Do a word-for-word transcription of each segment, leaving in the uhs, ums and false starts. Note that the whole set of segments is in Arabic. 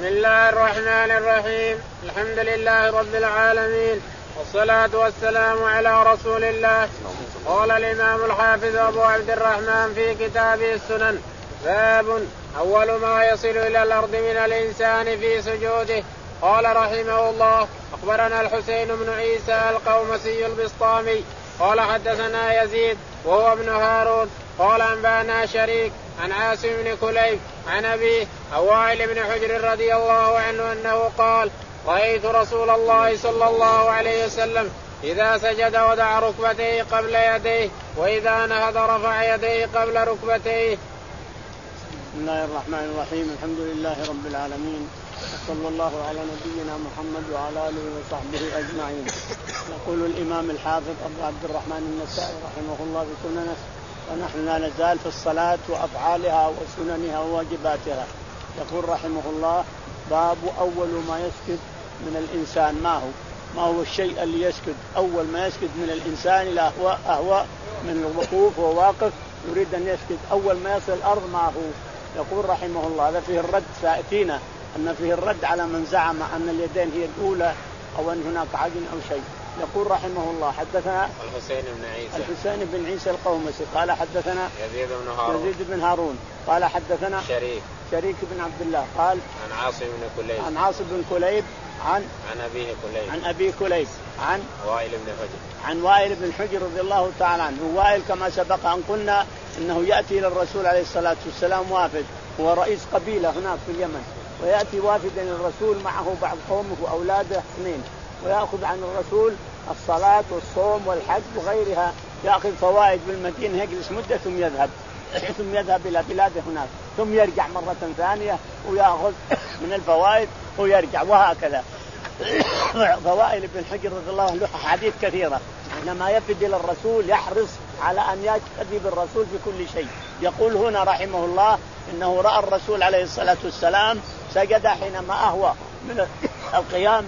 بسم الله الرحمن الرحيم. الحمد لله رب العالمين والصلاة والسلام على رسول الله. قال الإمام الحافظ أبو عبد الرحمن في كتابه السنن: باب أول ما يصل إلى الأرض من الإنسان في سجوده. قال رحمه الله: أخبرنا الحسين بن عيسى القومسي البسطامي قال حدثنا يزيد وهو ابن هارون قال أنبانا شريك عن عاصم بن كليب عن أبيه عن وائل بن حجر رضي الله عنه أنه قال: رأيت رسول الله صلى الله عليه وسلم إذا سجد وضع ركبتيه قبل يديه وإذا نهض رفع يديه قبل ركبتيه. بسم الله الرحمن الرحيم. الحمد لله رب العالمين، صلى الله على نبينا محمد وعلى آله وصحبه أجمعين. يقول الإمام الحافظ أبو عبد الرحمن النسائي رحمه الله في سننه: ونحن لا نزال في الصلاة وأفعالها وسننها وواجباتها. يقول رحمه الله: باب أول ما يسجد من الإنسان. ما هو ما هو الشيء اللي يسجد أول ما يسجد من الإنسان إلى أهواء أهواء من الوقوف وواقف يريد أن يسجد أول ما يصل الأرض. ما هو؟ يقول رحمه الله: هذا فيه الرد، سائتينا أن فيه الرد على من زعم أن اليدين هي الأولى أو أن هناك عجن أو شيء. يقول رحمه الله: حدثنا الحسين بن عيسى الحسين بن عيسى القومسي قال حدثنا يزيد بن هارون يزيد بن هارون قال حدثنا شريك شريك بن عبد الله قال عن عاصم بن كليب عن عاصم بن كليب عن عن أبيه كليب عن أبي كليب عن وائل بن حجر عن وائل بن حجر رضي الله تعالى عنه. وائل كما سبق أن قلنا أنه يأتي إلى الرسول عليه الصلاة والسلام وافد، هو رئيس قبيلة هناك في اليمن، ويأتي وافدا الرسول معه بعض قومه وأولاده اثنين، ويأخذ عن الرسول الصلاة والصوم والحج وغيرها، يأخذ فوائد بالمدينة، يجلس مدة ثم يذهب ثم يذهب إلى بلاده هناك، ثم يرجع مرة ثانية ويأخذ من الفوائد ويرجع، وهكذا. فوائل بن حجر رضي الله عنه له حديث كثيرة، حينما يفد إلى الرسول يحرص على أن يقتدي بالرسول في كل شيء. يقول هنا رحمه الله إنه رأى الرسول عليه الصلاة والسلام سجد حينما أهوى من القيام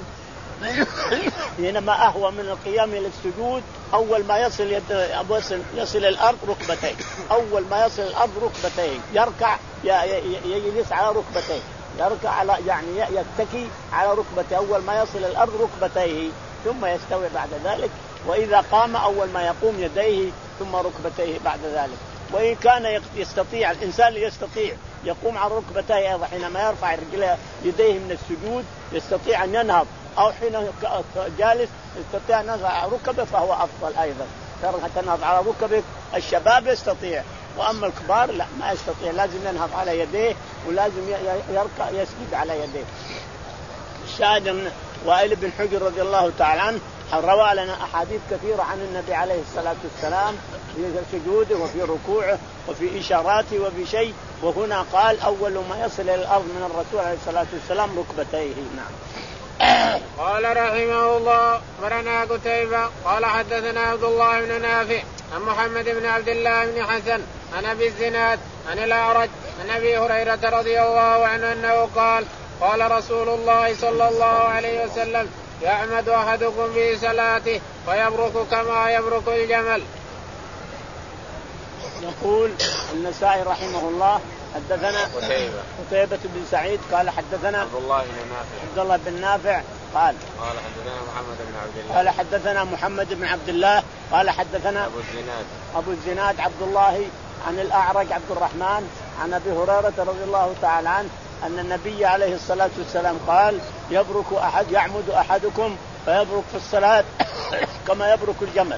حينما أهوى من القيام إلى السجود. أول ما يصل يد يصل, يصل الأرض ركبتيه، أول ما يصل الأرض ركبتيه يركع، يجلس على ركبتيه، يركع على يعني يتكي على ركبتيه أول ما يصل الأرض ركبتيه، ثم يستوي بعد ذلك. وإذا قام أول ما يقوم يديه ثم ركبتيه بعد ذلك. وإن كان يستطيع الإنسان يستطيع يقوم على ركبتيه أيضا حينما يرفع رجليه يديه من السجود يستطيع أن ينهض، أو حين جالس يستطيع أن ينهض على ركبه فهو أفضل أيضا. تنهض على ركبه الشباب يستطيع، وأما الكبار لا ما يستطيع، لازم ينهض على يديه ولازم يركع يسجد على يديه. الشاهد أن وائل بن حجر رضي الله تعالى عنه روى لنا أحاديث كثيرة عن النبي عليه الصلاة والسلام في سجوده وفي ركوعه وفي إشاراته وفي شيء. وهنا قال أول ما يصل إلى الأرض من الرسول عليه الصلاة والسلام ركبتيه. نعم. قال رحمه الله: أخبرنا قتيبة قال حدثنا عبد الله بن نافع عن محمد بن عبد الله بن حسن عن أبي الزناد عن الأعرج عن أبي هريرة رضي الله عنه أنه قال: قال رسول الله صلى الله عليه وسلم: يعمد أحدكم في صلاته فيبرك كما يبرك الجمل. يقول النسائي رحمه الله: حدثنا قتيبة قتيبة بن سعيد قال حدثنا عبد الله بن نافع عبد الله بن نافع قال قال حدثنا محمد بن عبد الله قال حدثنا محمد بن عبد الله قال حدثنا أبو الزناد أبو الزناد عبد الله عن الأعرج عبد الرحمن عن أبي هريرة رضي الله تعالى عنه أن النبي عليه الصلاة والسلام قال: يبرك أحد يعمد أحدكم فيبرك في الصلاة كما يبرك الجمل.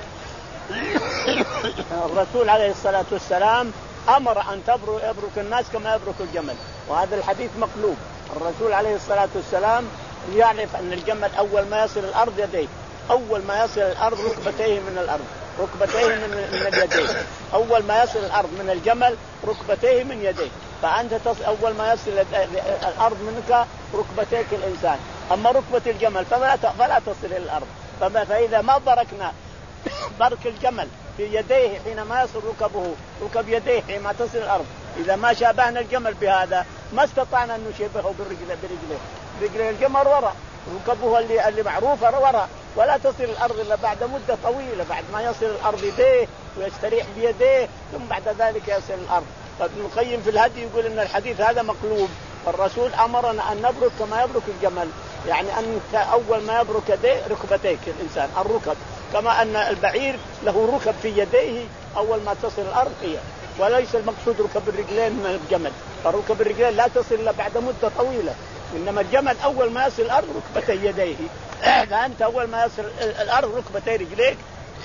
الرسول عليه الصلاة والسلام أمر أن يبرك الناس كما يبرك الجمل، وهذا الحديث مقلوب. الرسول عليه الصلاة والسلام يعرف أن الجمل أول ما يصل الأرض يديه، أول ما يصل الأرض ركبتيه من الأرض، ركبتيه من, من اليدين. أول ما يصل الأرض من الجمل ركبتيه من يديه، فأنت تصل أول ما يصل الأرض منك ركبتيك الإنسان، أما ركبة الجمل فلا فلا تصل إلى الأرض. فإذا ما بركنا برك الجمل في يديه حينما يصل ركبه ركب يديه حينما تصل الأرض، إذا ما شابهنا الجمل بهذا ما استطعنا أن نشبهه برجله برجله رجل الجمل وراء، ركبه اللي اللي معروفة وراء، ولا تصل الأرض إلا بعد مدة طويلة، بعد ما يصل الأرض يديه ويستريح بيديه ثم بعد ذلك يصل الأرض. فابن القيم في الهدي يقول إن الحديث هذا مقلوب، فالرسول أمرنا أن نبرك كما يبرك الجمل، يعني أن أول ما يبرك يديه ركبتيك الإنسان الركب، كما أن البعير له ركب في يديه أول ما تصل الأرض هي، وليس المقصود ركب الرجلين من الجمل، فركب الرجلين لا تصل إلا بعد مدة طويلة، إنما الجمل أول ما يصل الأرض ركبتي يديه، فأنت أول ما يصل الأرض ركبتي رجليك.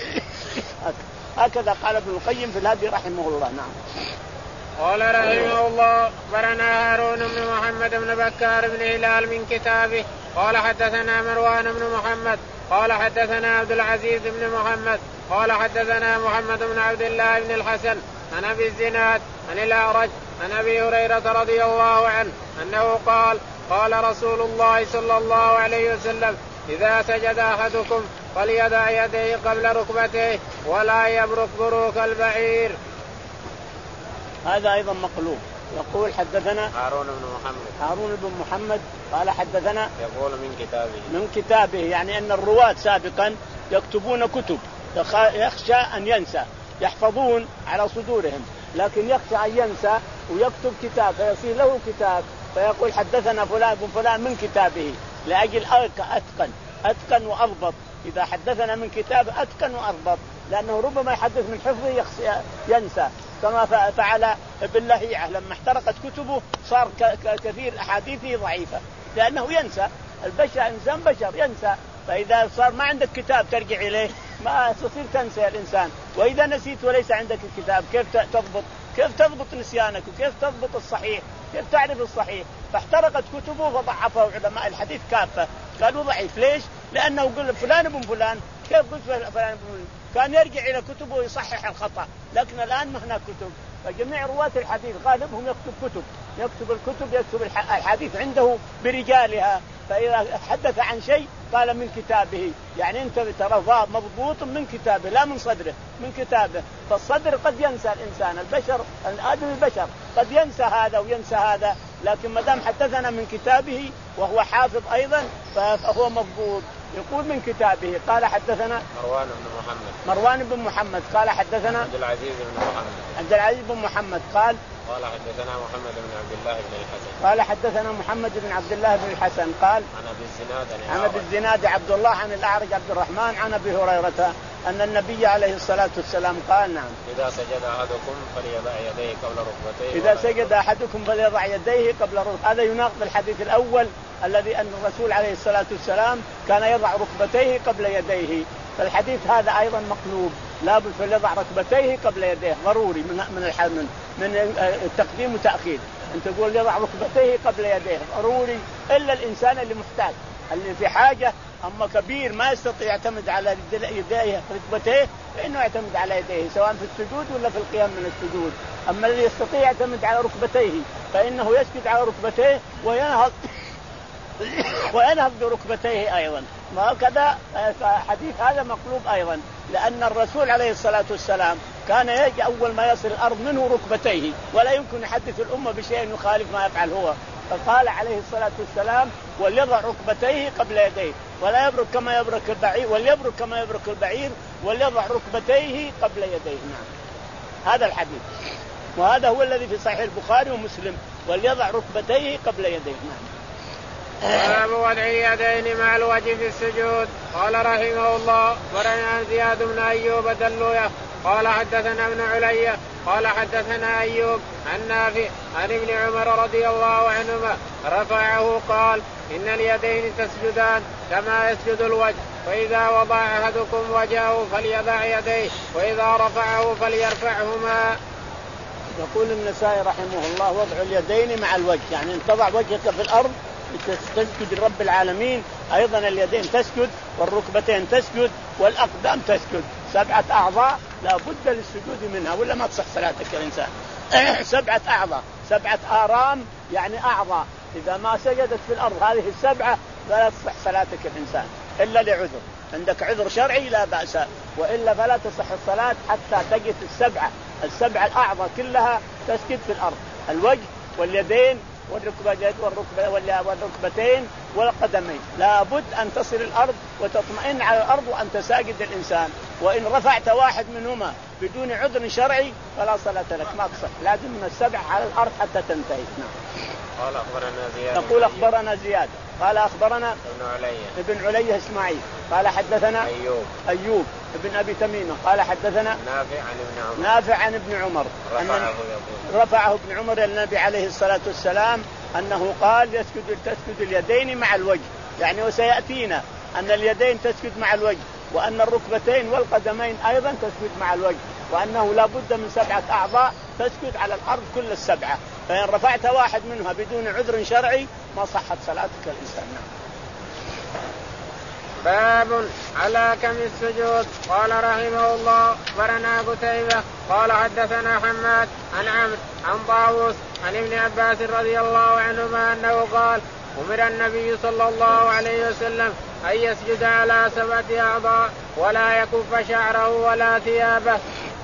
هكذا قال ابن القيم في الهدي رحمه الله. نعم. قال رحمه الله أخبرنا هارون بن محمد بن بكار بن هلال من كتابه قال حدثنا مروان بن محمد قال حدثنا عبد العزيز بن محمد قال حدثنا محمد بن عبد الله بن الحسن عن أبي الزناد عن الأعرج عن أبي هريرة رضي الله عنه أنه قال قال رسول الله صلى الله عليه وسلم إذا سجد أحدكم فليضع يديه قبل ركبتيه ولا يبرك بروك البعير. هذا أيضا مقلوب. يقول حدثنا هارون بن محمد هارون بن محمد قال حدثنا يقول من كتابه من كتابه، يعني أن الرواة سابقا يكتبون كتب يخشى أن ينسى، يحفظون على صدورهم لكن يخشى أن ينسى ويكتب كتاب فيصير له كتاب فيقول حدثنا فلان بن فلان من كتابه لأجل أتقن أتقن وأضبط. إذا حدثنا من كتاب أتقن وأضبط، لأنه ربما يحدث من حفظه ينسى، كما فعل ابن لهيعة لما احترقت كتبه صار كثير أحاديثه ضعيفة لأنه ينسى. البشر إنسان بشر ينسى، فإذا صار ما عندك كتاب ترجع إليه ما تصير تنسى الإنسان. وإذا نسيت وليس عندك الكتاب كيف تضبط كيف تضبط نسيانك وكيف تضبط الصحيح كيف تعرف الصحيح؟ فاحترقت كتبه فضعفه علماء الحديث كافة قالوا ضعيف. ليش؟ لأنه يقول فلان ابن فلان، كيف قلت فلان ابن فلان؟ كان يرجع إلى كتبه ويصحح الخطأ، لكن الآن ما هناك كتب. فجميع رواة الحديث غالبهم يكتب كتب يكتب الكتب يكتب الحديث عنده برجالها، فإذا حدث عن شيء قال من كتابه، يعني أنت ترى مضبوط من كتابه لا من صدره، من كتابه. فالصدر قد ينسى الإنسان، البشر الآدم البشر قد ينسى هذا وينسى هذا، لكن ما دام حدثنا من كتابه وهو حافظ أيضا فهو مضبوط. يقول من كتابه قال حدثنا مروان بن محمد مروان بن محمد قال حدثنا عبد العزيز بن محمد عبد العزيز بن محمد قال قال حدثنا محمد بن عبد الله بن الحسن قال حدثنا محمد بن عبد الله بن الحسن قال عن ابي الزناد عن ابي الزناد عبد الله عن الاعرج عبد الرحمن عن ابي هريره ان النبي عليه الصلاه والسلام قال نعم اذا سجد احدكم فليضع يديه قبل ركبتيه اذا سجد احدكم فليضع يديه قبل ركبتيه. هذا يناقض الحديث الاول الذي ان الرسول عليه الصلاه والسلام كان يضع ركبتيه قبل يديه، فالحديث هذا ايضا مقلوب، لابد فليضع ركبتيه قبل يديه ضروري من من الحمل من التقديم وتاخير. انت تقول يضع ركبتيه قبل يديه ضروري الا الانسان اللي محتاج اللي في حاجه، اما كبير ما يستطيع يعتمد على يديه ركبتيه فانه يعتمد على يديه سواء في السجود ولا في القيام من السجود. اما الذي يستطيع يعتمد على ركبتيه فانه يسجد على ركبتيه وينهض وينهض بركبتيه ايضا. وهكذا حديث هذا مقلوب ايضا، لان الرسول عليه الصلاه والسلام كان يجي اول ما يصل الارض منه ركبتيه، ولا يمكن يحدث الامه بشيء يخالف ما يفعل هو. فقال عليه الصلاه والسلام وليضع ركبتيه قبل يديه ولا يبرك كما يبرك البعير وليبرك كما يبرك البعير وليضع ركبتيه قبل يديه. نعم هذا الحديث، وهذا هو الذي في صحيح البخاري ومسلم وليضع ركبتيه قبل يديه. نعم. باب وضع اليدين مع الوجه في السجود. قال رحمه الله ورنا زياد بن ايوب دلويه قال حدثنا ابن علي قال حدثنا ايوب عن نافع عن ابن عمر رضي الله عنهما رفعه قال ان اليدين تسجدان كما يسجد الوجه، فاذا وضع احدكم وجهه فليضع يديه واذا رفعه فليرفعهما. يقول النسائي رحمه الله وضع اليدين مع الوجه، يعني ان تضع وجهك في الارض تسجد لرب العالمين، أيضا اليدين تسجد والركبتين تسجد والأقدام تسجد، سبعة أعضاء لا بد للسجود منها ولا ما تصح صلاتك يا إنسان. سبعة أعضاء سبعة آرام يعني أعضاء، إذا ما سجدت في الأرض هذه السبعة لا تصح صلاتك يا إنسان إلا لعذر، عندك عذر شرعي لا بأس، وإلا فلا تصح الصلاة حتى تجد السبعة السبعة الأعضاء كلها تسجد في الأرض، الوجه واليدين والركبتين والركبتين والقدمين، لابد أن تصل الأرض وتطمئن على الأرض وأنت ساجد الإنسان. وإن رفعت واحد منهما بدون عذر شرعي فلا صلاة لك، ما تصح، لازم من السبع على الأرض حتى تنتهي. نعم. قال أخبرنا زياد. يقول أخبرنا زياد قال أخبرنا ابن علي ابن علي إسماعيل قال حدثنا أيوب أيوب ابن أبي تميمة قال حدثنا نافع عن ابن عمر نافع عن ابن عمر رفعه, رفعه ابن عمر إلى النبي عليه الصلاة والسلام أنه قال يسجد تسجد اليدين مع الوجه، يعني وسيأتينا أن اليدين تسجد مع الوجه، وأن الركبتين والقدمين أيضا تسجد مع الوجه، وأنه لا بد من سبعة أعضاء تسجد على الأرض كل السبعة، فإن رفعت واحد منها بدون عذر شرعي ما صحت صلاتك الإنسان. باب على كم السجود. قال رحمه الله أخبرنا قتيبة قال حدثنا حماد عن عمرو عن طاووس عن ابن عباس رضي الله عنهما أنه قال أمر النبي صلى الله عليه وسلم أن يسجد على سبعة أعضاء ولا يكف شعره ولا ثيابه.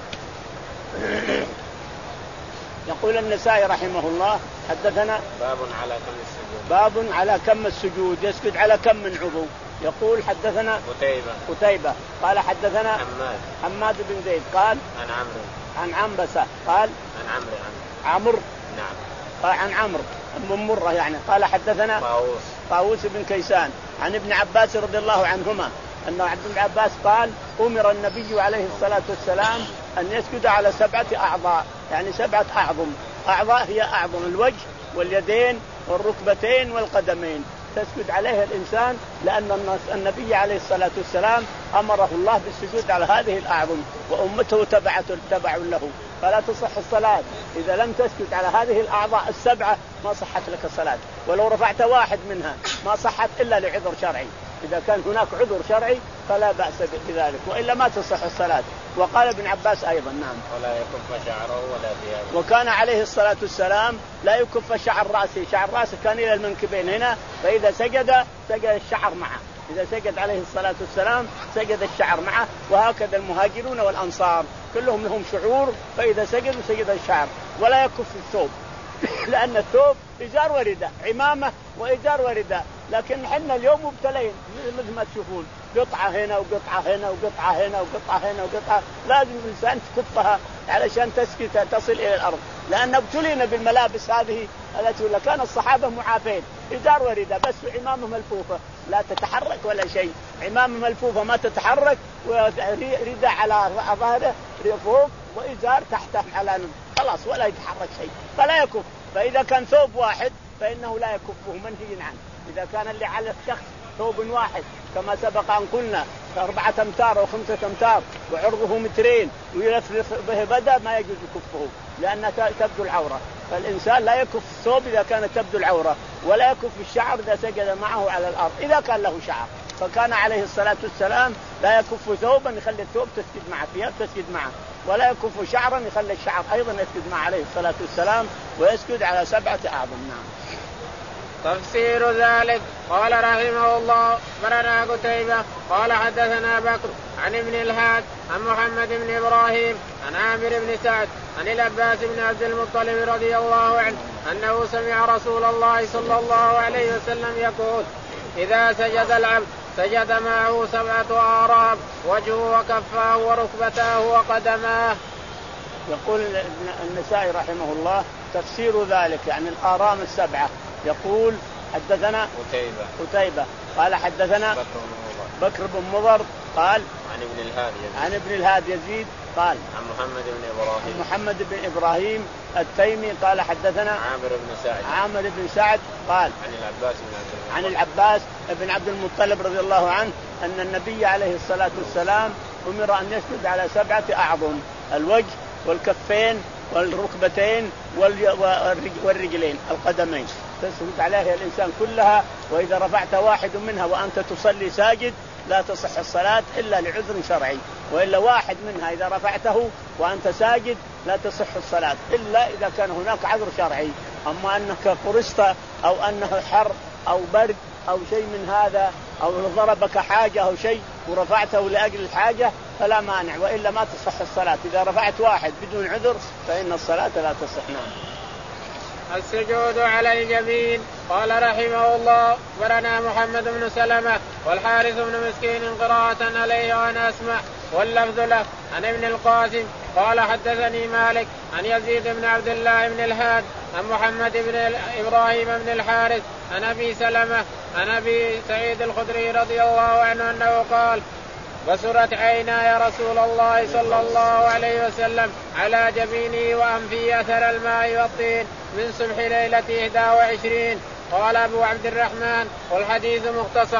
يقول النسائي رحمه الله حدثنا باب على كم السجود. باب على كم السجود، يسجد على كم من عضو. يقول حدثنا قتيبة قتيبة قال حدثنا حماد حماد بن زيد قال عن عمرو عن عنبسة قال عن عمرو عمرو نعم قال عن عمرو بن مرة يعني قال حدثنا طاووس طاووس بن كيسان عن ابن عباس رضي الله عنهما أن عبد بن عباس قال أمر النبي عليه الصلاة والسلام أن يسجد على سبعة أعضاء، يعني سبعة أعظم. أعضاء هي أعظم الوجه واليدين والركبتين والقدمين، تسجد عليه الإنسان لأن النبي عليه الصلاة والسلام أمره الله بالسجود على هذه الأعظم، وأمته تبعت تبع له، فلا تصح الصلاة إذا لم تسجد على هذه الأعضاء السبعة، ما صحت لك الصلاة، ولو رفعت واحد منها ما صحت إلا لعذر شرعي. إذا كان هناك عذر شرعي فلا بأس بذلك، وإلا ما تصح الصلاة. وقال ابن عباس أيضا نعم ولا يكف شعره ولا ثيابه. وكان عليه الصلاة والسلام لا يكف شعر رأسه، شعر رأسه كان إلى المنكبين هنا، فإذا سجد سجد الشعر معه، إذا سجد عليه الصلاة والسلام سجد الشعر معه. وهكذا المهاجرون والأنصار كلهم لهم شعور، فإذا سجدوا سجد الشعر. ولا يكف الثوب لأن الثوب إزار ورداء، عمامة وإزار ورداء، لكن حنا اليوم مبتلين مثل ما تشوفون، قطعة هنا وقطعة هنا وقطعة هنا وقطعة هنا وقطعة، لازم الإنسان تكفها علشان تسكت تصل إلى الأرض، لأن ابتلينا بالملابس هذه التي ولا كان الصحابة معافين، إزار ورداء بس، عمامة ملفوفة لا تتحرك ولا شيء، عمامة ملفوفة ما تتحرك، ورداء على ظهره فوق وإزار تحته على خلاص ولا يتحرك شيء، فلا يكف. فإذا كان ثوب واحد فإنه لا يكفه، منهي عنه. إذا كان اللي على الشخص ثوب واحد كما سبق أن قلنا أربعة أمتار أو خمسة أمتار وعرضه مترين ويلفلف به بدأ، ما يجوز كفه لأن تبدو العورة، فالإنسان لا يكف الثوب إذا كانت تبدو العورة، ولا يكف الشعر إذا سجد معه على الأرض إذا كان له شعر. فكان عليه الصلاة والسلام لا يكف ثوبا يخلي الثوب تسجد معه، ثياب تسجد معه، ولا يكف شعرا يخلي الشعر أيضا يسجد معه عليه الصلاة والسلام، ويسجد على سبعة أعظم. نعم. تفسير ذلك. قال رحمه الله أخبرنا قتيبة قال حدثنا بكر عن ابن الهاد عن محمد بن إبراهيم عن عامر بن سعد عن العباس بن عبد المطلب رضي الله عنه أنه سمع رسول الله صلى الله عليه وسلم يقول إذا سجد العبد سجد معه سبعة أعراب، وجهه وكفاه وركبتاه وقدماه. يقول النسائي رحمه الله تفسير ذلك يعني الآرام السبعة. يقول حدثنا قتيبة قتيبة قال حدثنا بكر بن, بكر بن مضر قال عن ابن الهاد يزيد عن ابن الهاد يزيد قال عن محمد بن إبراهيم محمد بن إبراهيم التيمي قال حدثنا عامر بن سعد عامر بن سعد قال عن العباس بن عن العباس بن عبد المطلب رضي الله عنه أن النبي عليه الصلاة والسلام أمر أن يسجد على سبعة أعظم: الوجه والكفين والركبتين والرجلين القدمين، تسجد عليها الإنسان كلها. وإذا رفعت واحد منها وأنت تصلي ساجد لا تصح الصلاة إلا لعذر شرعي، وإلا واحد منها إذا رفعته وأنت ساجد لا تصح الصلاة إلا إذا كان هناك عذر شرعي. أما أنك قرصت أو أنه حر أو برد أو شيء من هذا أو ضربك حاجة أو شيء ورفعته لأجل الحاجة فلا مانع، وإلا ما تصح الصلاة. إذا رفعت واحد بدون عذر فإن الصلاة لا تصح. نعم. السجود على الجبين. قال رحمه الله أخبرنا محمد بن سلمة والحارث بن مسكين قراءة عليه وأنا أسمع، واللفظ له عن ابن القاسم قال حدثني مالك عن يزيد بن عبد الله بن الهاد عن محمد بن إبراهيم بن الحارث عن أبي سلمة عن أبي سعيد الخدري رضي الله عنه أنه قال بصرت عينا يا رسول الله صلى الله عليه وسلم على جبيني وأنفي أثر الماء والطين من صبح ليلة إحدى وعشرين. قال أبو عبد الرحمن والحديث مختصر.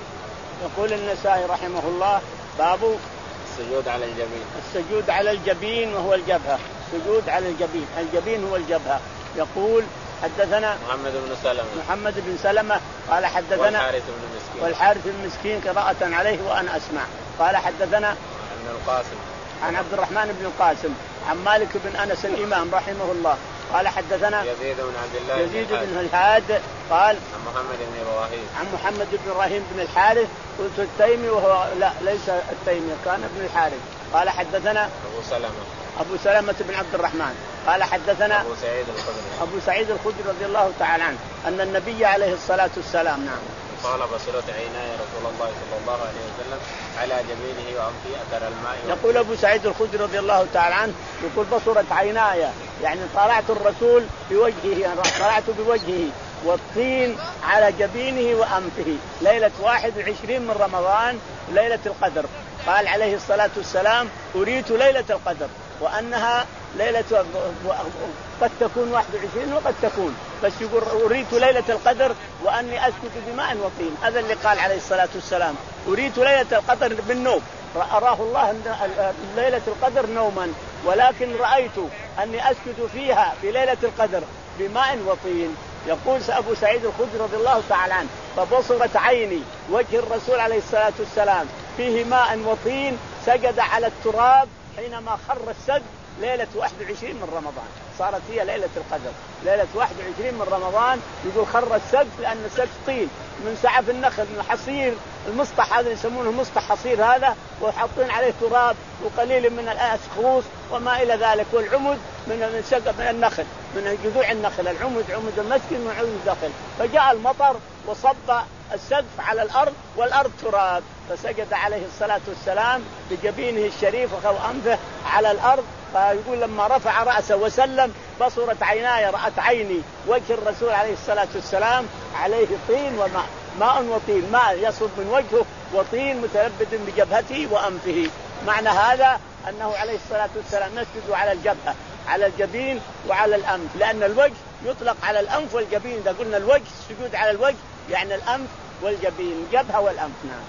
يقول النسائي رحمه الله باب السجود على الجبين. السجود على الجبين وهو الجبهة. السجود على الجبين، الجبين هو الجبهة. يقول حدثنا محمد بن سلمة محمد بن سلمة قال حدثنا والحارث بن مسكين والحارث بن مسكين قراءة عليه وأنا أسمع. قال حدثنا ابن القاسم عن عبد الرحمن بن القاسم عن مالك بن أنس الإمام رحمه الله قال حدثنا يزيد بن عبد الله يزيد بن الهاد قال عن محمد بن إبراهيم عن محمد بن إبراهيم بن الحارث قلت التيمي وهو لا ليس التيمي كان ابن الحارث. قال حدثنا أبو سلمة أبو سلمة بن عبد الرحمن قال حدثنا أبو سعيد الخدري أبو سعيد الخدري رضي الله تعالى عنه أن النبي عليه الصلاة والسلام نعم قال بصرت عيناي رسول الله صلى الله عليه وسلم على جبينه وأنفي أثر الماء. يقول أبو سعيد الخدري رضي الله تعالى عنه يقول بصرت عيناي يعني طلعت الرسول بوجهه يعني طلعت بوجهه والطين على جبينه وأنفه ليلة واحد وعشرين من رمضان ليلة القدر. قال عليه الصلاة والسلام أريت ليلة القدر وأنها ليلة قد تكون واحد وعشرين وقد تكون بس يقول أريت ليلة القدر وأني أسكت بماء وطين. هذا اللي قال عليه الصلاة والسلام أريت ليلة القدر بالنوم. أراه الله ليلة القدر نوما ولكن رأيت أني أسكت فيها في ليلة القدر بماء وطين. يقول أبو سعيد الخدري رضي الله تعالى عنه فبصرت عيني وجه الرسول عليه الصلاة والسلام فيه ماء وطين سجد على التراب حينما خر السد ليلة واحد وعشرين من رمضان. صارت هي ليلة القدر ليلة واحد وعشرين من رمضان. يقول خر السقف لأن السقف طين من سعف النخل من حصير المسطح هذا يسمونه مسطح حصير هذا وحاطين عليه تراب وقليل من الأسخوص وما إلى ذلك والعمد من من سقف من النخل من جذوع النخل العمد عمد المسكن من عمد الدخل. فجاء المطر وصب السقف على الأرض والأرض تراب فسجد عليه الصلاة والسلام بجبينه الشريف وأنفه على الأرض. فيقول لما رفع رأسه وسلم بصرت عيناي رأت عيني وجه الرسول عليه الصلاة والسلام عليه طين وماء ماء وطين ماء يصب من وجهه وطين متلبد بجبهته وأنفه. معنى هذا أنه عليه الصلاة والسلام يسجد على الجبهة على الجبين وعلى الأنف لأن الوجه يطلق على الأنف والجبين. إذا قلنا الوجه السجود على الوجه يعني الأنف والجبين الجبهة والأنف. نعم.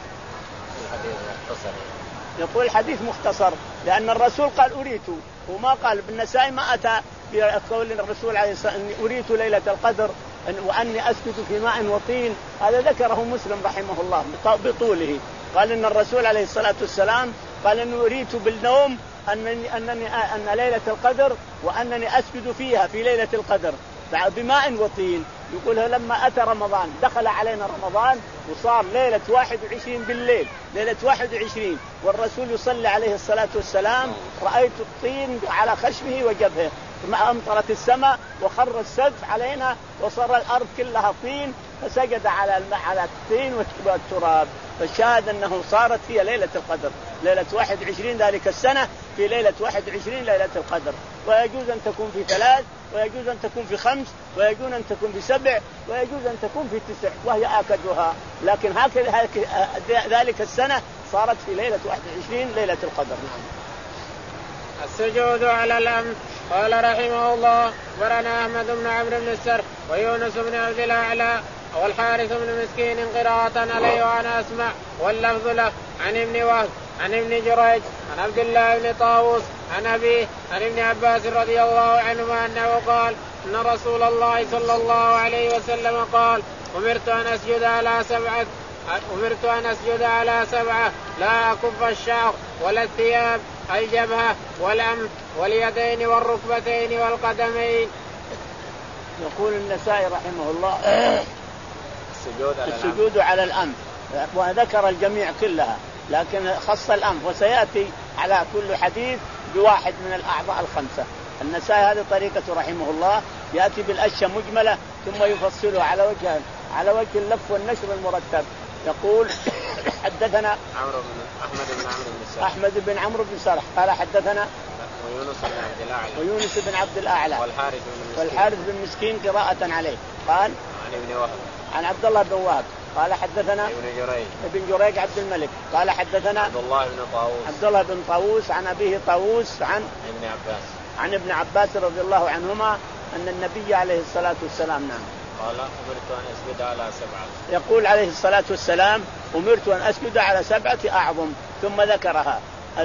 يقول الحديث مختصر لأن الرسول قال أريت وما قال بالنسائي ما أتى بقول الرسول عليه الصلاة والسلام أريت ليلة القدر وأني أسكت في ماء وطين. هذا ذكره مسلم رحمه الله بطوله. قال إن الرسول عليه الصلاة والسلام قال إنه أريت بالنوم أنني أنني أن ليلة القدر وأنني أسجد فيها في ليلة القدر بماء وطين. يقول لما أتى رمضان دخل علينا رمضان وصار ليلة واحد وعشرين بالليل ليلة واحد وعشرين والرسول يصلي عليه الصلاة والسلام رأيت الطين على خشمه وجبهه ما أمطرت السماء وخر السقف علينا وصار الأرض كلها طين فسجد على على الطين والتراب. فالشاهد أنه صارت هي ليلة القدر ليلة واحد وعشرين ذلك السنة في ليلة واحد وعشرين ليلة القدر. ويجوز أن تكون في ثلاث ويجوز أن تكون في خمس ويجوز أن تكون في سبع ويجوز أن تكون في تسع وهي آكدها لكن هكذا ذلك السنة صارت في ليلة واحد وعشرين ليلة القدر. السجود على الأنف. قال رحمه الله أخبرنا أحمد بن عمرو بن السرح ويونس بن عبد الأعلى والحارث بن مسكين قراءة عليه وأنا أسمع واللفظ له عن ابن وهب عن ابن جريج عن عبد الله بن طاووس عن أبيه عن ابن عباس رضي الله عنهما أنه قال إن رسول الله صلى الله عليه وسلم قال أمرت أن أسجد على سبعة أمرت أن أسجد على سبعة لا أكف الشعر ولا الثياب الجبهة والأنف واليدين والركبتين والقدمين. يقول النسائي رحمه الله السجود على, السجود على الأنف وذكر الجميع كلها لكن خص الأنف وسيأتي على كل حديث بواحد من الأعضاء الخمسة. النسائي هذه طريقة رحمه الله يأتي بالأشياء مجملة ثم يفصلها على وجه على وجه اللف والنشر المرتب. يقول حدثنا عمرو بن أحمد بن عمرو بن سرح أحمد بن عمرو بن سرح قال حدثنا ويونس بن عبد الأعلى ويونس بن عبد الأعلى والحارث بن مسكين والحارث بن مسكين قراءة عليه. قال عن ابن وهب عن عبد الله بن وهب قال حدثنا ابن جريج ابن جريج عبد الملك قال حدثنا عبد الله بن طاووس عبد الله بن طاووس عن أبيه طاووس عن ابن عباس عن ابن عباس رضي الله عنهما أن النبي عليه الصلاة والسلام نعم قال أمرت أن أسجد على سبعة. يقول عليه الصلاة والسلام أمرت أن أسجد على سبعة أعظم، ثم ذكرها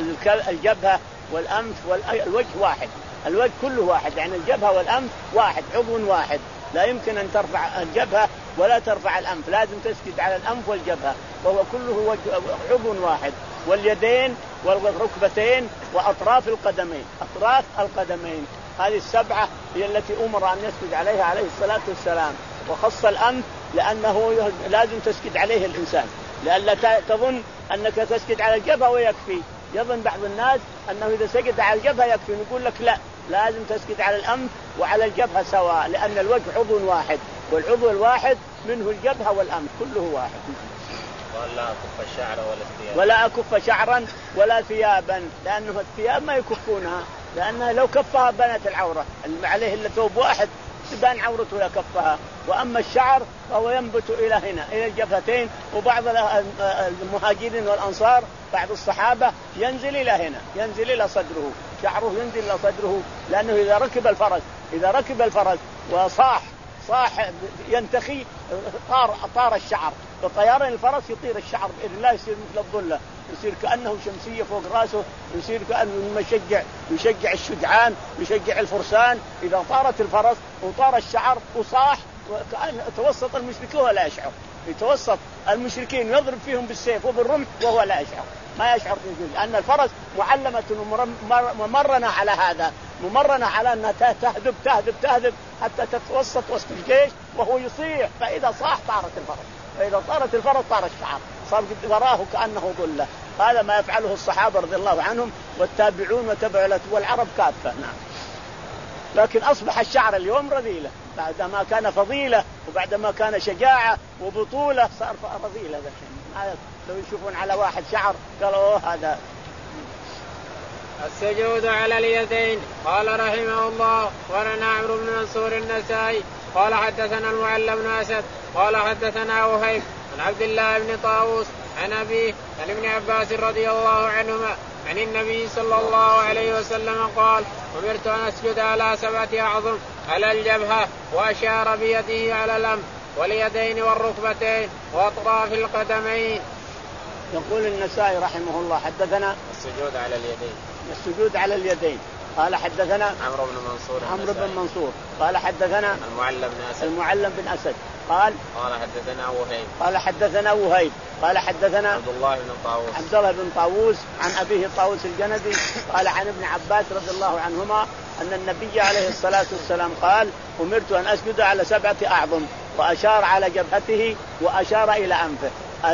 الجبهة والأنف والوجه واحد، الوجه كله واحد، يعني الجبهة والأنف واحد، عضو واحد، لا يمكن أن ترفع الجبهة ولا ترفع الأنف، لازم تسجد على الأنف والجبهة، وهو كله عضو واحد، واليدين والركبتين وأطراف القدمين، أطراف القدمين هذه السبعة هي التي أمر أن يسجد عليها عليه الصلاة والسلام. وخص الأنف لأنه لازم تسجد عليه الإنسان، لألا تظن أنك تسجد على الجبهة ويكفي، يظن بعض الناس أنه إذا سجد على الجبهة يكفي، نقول لك لا، لازم تسجد على الأنف وعلى الجبهة سواء، لأن الوجه عضو واحد، والعضو الواحد منه الجبهة والأنف كله واحد. ولا أكف الشعر ولا الثياب ولا أكف شعرا ولا ثيابا، لأنه الثياب ما يكفونها، لأنها لو كفها بنت العورة، اللي عليه إلا ثوب واحد تبان عورته لا كفها. وأما الشعر فهو ينبت إلى هنا إلى الجبهتين، وبعض المهاجرين والأنصار بعض الصحابة ينزل إلى هنا، ينزل إلى صدره، شعره ينزل إلى صدره، لأنه إذا ركب الفرس إذا ركب الفرس وصاح صاح ينتخي طار طار الشعر، فطيران الفرس يطير الشعر بإذن الله، يصير مثل الظلة، يصير كأنه شمسية فوق رأسه، يصير كأنه يشجع يشجع الشجعان يشجع الفرسان. إذا طارت الفرس وطار الشعر وصاح وكأن توسط المشركين ولا يشعر، يتوسط المشركين يضرب فيهم بالسيف وبالرمح وهو لا يشعر، ما يشعر فيه، لأن الفرس معلمة وممرنة على هذا، ممرنة على أنها تهذب تهذب تهذب حتى تتوسط وسط الجيش وهو يصيح، فإذا صاح طارت الفرس، فإذا طارت الفرس طار الشعر، صار وراه كأنه ظلة. هذا ما يفعله الصحابة رضي الله عنهم والتابعون وتبع والعرب كافة. نعم. لكن أصبح الشعر اليوم رذيلة، بعدما كان فضيلة وبعدما كان شجاعة وبطولة صار رذيلة. لو يشوفون على واحد شعر قالوا هذا. السجود على اليدين. قال رحمه الله ولنا عمرو بن منصور النسائي قال حدثنا المعلى بن أسد قال حدثنا وهيب عن عبد الله بن طاووس عن أبيه عن ابن عباس رضي الله عنهما عن النبي صلى الله عليه وسلم قال أمرت أن أسجد على سبعة أعظم، على الجبهة، وأشار بيده على الأنف واليدين والركبتين وأطراف القدمين. يقول النسائي رحمه الله حدثنا السجود على اليدين السجود على اليدين قال حدثنا عمرو بن منصور عمرو بن منصور قال حدثنا المعلى بن أسد المعلى بن أسد قال قال حدثنا وهيب قال حدثنا وهيب قال حدثنا عبد الله بن طاووس عبد الله بن طاووس عن أبيه طاووس الجندي قال عن ابن عباس رضي الله عنهما أن النبي عليه الصلاة والسلام قال أمرت أن أسجد على سبعة أعظم، وأشار على جبهته وأشار إلى أنفه،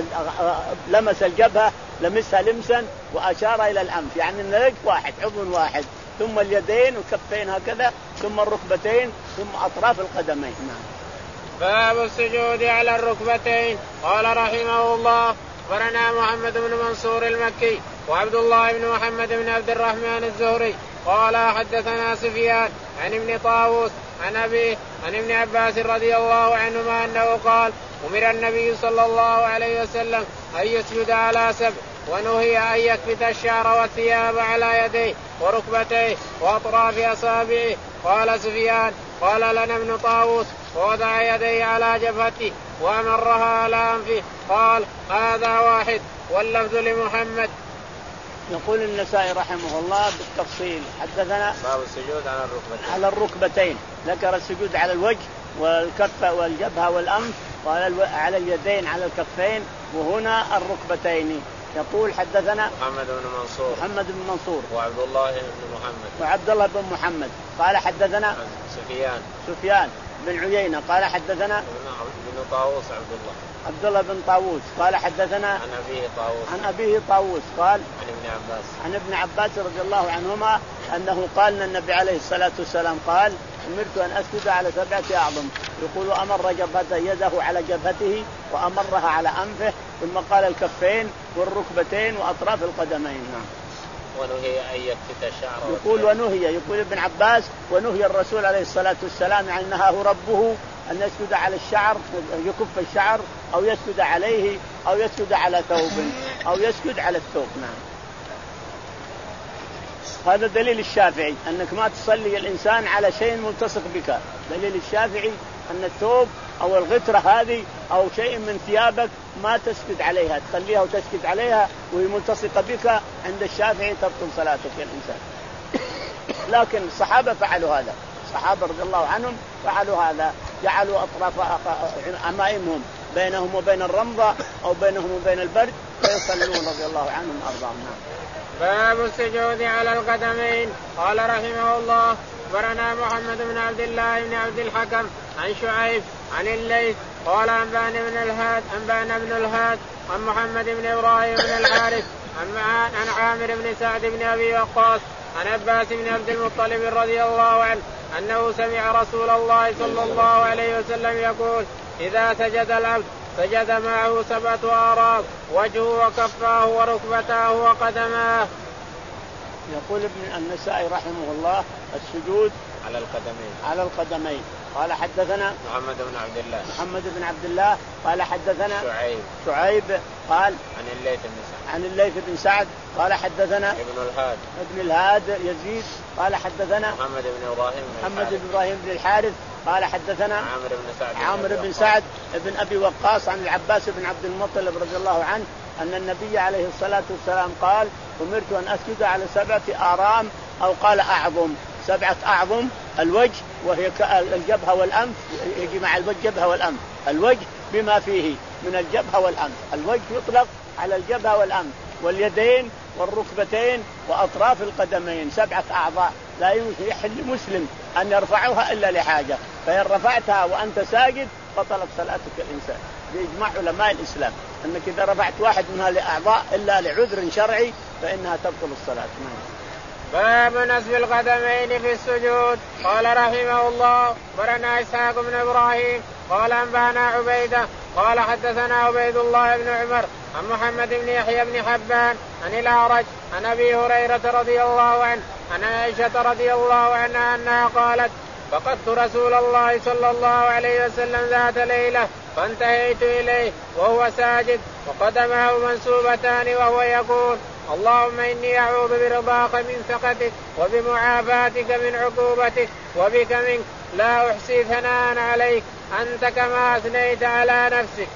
لمس الجبهة لمسها لمسا وأشار إلى الأنف، يعني النرج واحد عضو واحد، ثم اليدين والكفين هكذا، ثم الركبتين، ثم أطراف القدمين. باب السجود على الركبتين. قال رحمه الله أخبرنا محمد بن منصور المكي وعبد الله بن محمد بن عبد الرحمن الزهري قال حدثنا سفيان عن ابن طاووس عن أبيه عن ابن عباس رضي الله عنهما أنه قال أمر النبي صلى الله عليه وسلم أن يسجد على سبع، ونهي أن يكبت الشعر والثياب على يديه وركبتيه وأطراف أصابعه. قال سفيان قال لنا ابن طاووس ووضع يديه على جبهته وأمرها على أنفه. قال هذا واحد واللفظ لمحمد. يقول النسائي رحمه الله بالتفصيل حدثنا باب السجود على الركبتين على الركبتين، ذكر السجود على الوجه والكف والجبهة والأنف، وعلى اليدين على الكفين، وهنا الركبتين. يقول حدثنا محمد بن منصور محمد بن منصور وعبد الله بن محمد وعبد الله بن محمد قال حدثنا سفيان سفيان بن عيينة قال حدثنا ابن طاووس عبد الله عبد الله بن طاووس قال حدثنا عن أبيه طاووس عن أبيه طاووس قال عن ابن عباس عن ابن عباس رضي الله عنهما أنه قال النبي عليه الصلاة والسلام قال أمرت أن أسجد على سبعة أعظم، يقول أمر جبهته يده على جبهته وأمرها على أنفه، ثم قال الكفين والركبتين وأطراف القدمين. ونهي أن يكفت الشعر. يقول ونهي، يقول ابن عباس ونهي الرسول عليه الصلاة والسلام يعني نهاه ربه أن يسجد على الشعر، يكف الشعر أو يسجد عليه أو يسجد على ثوب أو يسجد على الثوب. نعم. هذا دليل الشافعي أنك ما تصلي الإنسان على شيء ملتصق بك. دليل الشافعي أن الثوب أو الغترة هذه أو شيء من ثيابك ما تسجد عليها، تخليها وتسجد عليها وهي ملتصقة بك. عند الشافعي تبطل صلاتك يا الإنسان. لكن الصحابة فعلوا هذا، الصحابة رضي الله عنهم فعلوا هذا، جعلوا أطراف عمائمهم بينهم وبين الرمضة أو بينهم وبين البرد فيصلون رضي الله عنهم أرضاهم. باب السجود على القدمين. قال رحمه الله أخبرنا محمد بن عبد الله بن عبد الحكم عن شعيب عن الليث قال أنبأنا بن الهاد أنبأنا بن الهاد عن محمد بن إبراهيم بن الحارث عن عامر بن سعد بن أبي وقاص عن عباس بن عبد المطلب رضي الله عنه أنه سمع رسول الله صلى الله عليه وسلم يقول إذا سجد العبد سجد معه سبعة أعراض وجهه وكفاه وركبتاه وقدماه. يقول ابن النسائي رحمه الله السجود على القدمين على القدمين. قال حدثنا محمد بن عبد الله محمد بن عبد الله قال حدثنا شعيب شعيب قال عن الليث بن سعد عن الليث بن سعد قال حدثنا ابن الهاد ابن الهاد يزيد قال حدثنا محمد بن إبراهيم محمد بن إبراهيم بن الحارث قال حدثنا عامر بن سعد عامر بن سعد بن أبي وقاص عن العباس بن عبد المطلب رضي الله عنه أن النبي عليه الصلاة والسلام قال أمرت أن أسجد على سبعة آرام أو قال أعظم. سبعة أعظم الوجه وهي الجبهة والأنف، يجي مع الجبهة والأنف، الوجه بما فيه من الجبهة والأنف، الوجه يطلق على الجبهة والأنف واليدين والركبتين وأطراف القدمين. سبعة أعضاء لا يحل مسلم أن يرفعها إلا لحاجة، فإن رفعتها وأنت ساجد بطلت صلاتك الإنسان بإجماع علماء الإسلام أنك إذا رفعت واحد منها لأعضاء إلا لعذر شرعي فإنها تبطل الصلاة. باب نصب القدمين في السجود. قال رحمه الله أخبرنا إسحاق بن إبراهيم قال أنبأنا عبيدة قال حدثنا عبيد الله بن عمر عن محمد بن يحيى بن حبان عن الأعرج عن أبي هريرة رضي الله عنه عن عائشة رضي الله عنها أنها قالت فقدت رسول الله صلى الله عليه وسلم ذات ليلة فانتهيت إليه وهو ساجد وقدمه منسوبتان وهو يقول اللهم إني أعوذ برضاك من سخطك وبمعافاتك من عقوبتك وبك منك لا أحصي ثناء عليك أنت كما أثنيت على نفسك.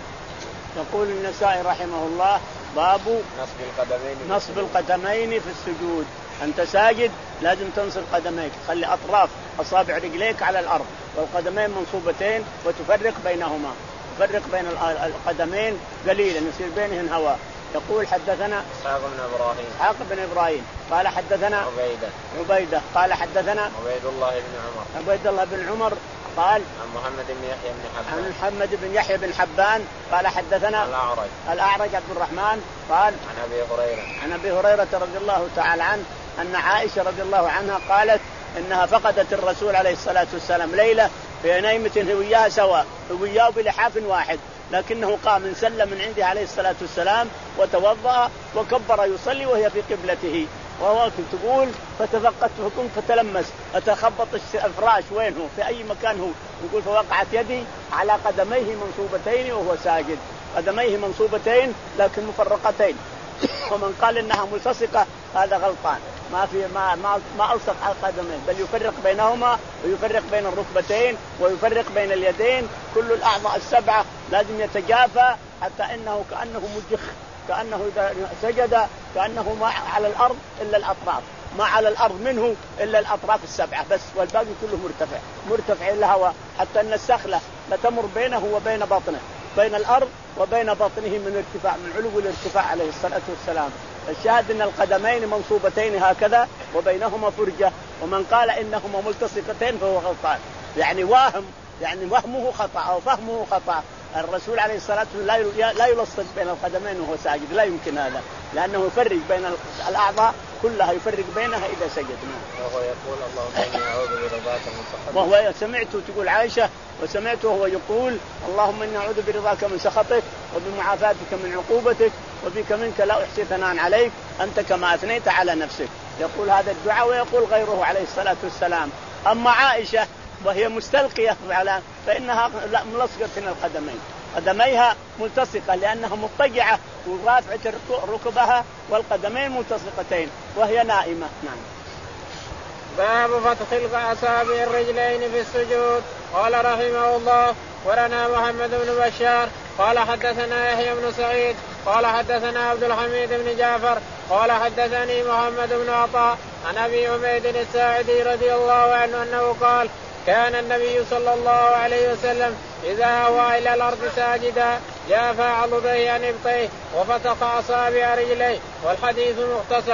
يقول النسائي رحمه الله باب نصب القدمين نصب القدمين في السجود. أنت ساجد لازم تنصب قدميك، خلي أطراف أصابع رجليك على الأرض والقدمين منصوبتين وتفرق بينهما، تفرق بين القدمين قليلا يصير بينهن هواء. يقول حدثنا إسحاق بن إبراهيم إسحاق بن إبراهيم قال حدثنا عبيدة عبيدة قال حدثنا عبيد الله بن عمر عبيد الله بن عمر قال عن محمد بن يحيى بن حبان عن محمد بن يحيى بن حبان قال حدثنا الأعرج الأعرج عبد الرحمن قال عن أبي هريرة عن أبي هريرة رضي الله تعالى عنه أن عائشة رضي الله عنها قالت إنها فقدت الرسول عليه الصلاة والسلام ليلة في نيمة هوياها سواء هوياه بلحاف واحد، لكنه قام من سلم من عنده عليه الصلاة والسلام وتوضأ وكبر يصلي وهي في قبلته، وهو تقول فتفقدت فكنت فتلمس أتخبط الفراش وين هو في أي مكان هو، يقول فوقعت يدي على قدميه منصوبتين وهو ساجد، قدميه منصوبتين لكن مفرقتين، ومن قال إنها ملتصقة هذا غلطان، ما في ما ما ما ألصق على القدمين بل يفرق بينهما ويفرق بين الركبتين ويفرق بين اليدين، كل الأعضاء السبعة لازم يتجافى حتى إنه كأنه مجخ، كأنه إذا سجد كأنه ما على الأرض إلا الأطراف، ما على الأرض منه إلا الأطراف السبعة بس، والباقي كله مرتفع مرتفع إلى الهواء، حتى أن السخلة لتمر بينه وبين بطنه، بين الأرض وبين بطنه من ارتفاع من علو الارتفاع عليه الصلاة والسلام. الشاهد أن القدمين منصوبتين هكذا وبينهما فرجة، ومن قال إنهما ملتصقتين فهو غلطان، يعني واهم يعني وهمه خطأ أو فهمه خطأ. الرسول عليه الصلاة والسلام لا يلصق بين القدمين وهو ساجد، لا يمكن هذا، لأنه يفرق بين الأعضاء كلها، يفرق بينها إذا سجد. وهو يقول اللهم إني أعوذ برضاك من سخطك، وهو سمعته تقول عائشة وسمعته وهو يقول اللهم إني أعوذ برضاك من سخطك وبمعافاتك من عقوبتك وبك منك لا أحصي ثناء عليك أنت كما أثنيت على نفسك. يقول هذا الدعاء ويقول غيره عليه الصلاة والسلام. أما عائشة وهي مستلقية فإنها ملصقة من القدمين، قدميها ملتصقة لأنها مضطجعة ورافعة ركبها والقدمين ملتصقتين وهي نائمة. نعم. باب فتح أصابع الرجلين في السجود. قال رحمه الله ورنا محمد بن بشار قال حدثنا يحيى بن سعيد قال حدثنا عبد الحميد بن جعفر قال حدثني محمد بن عطاء عن أبي حميد الساعدي رضي الله عنه أنه قال كان النبي صلى الله عليه وسلم إذا أوى إلى الأرض ساجدا جافى عضديه عن إبطيه وفتق أصابع رجليه. والحديث مختصر.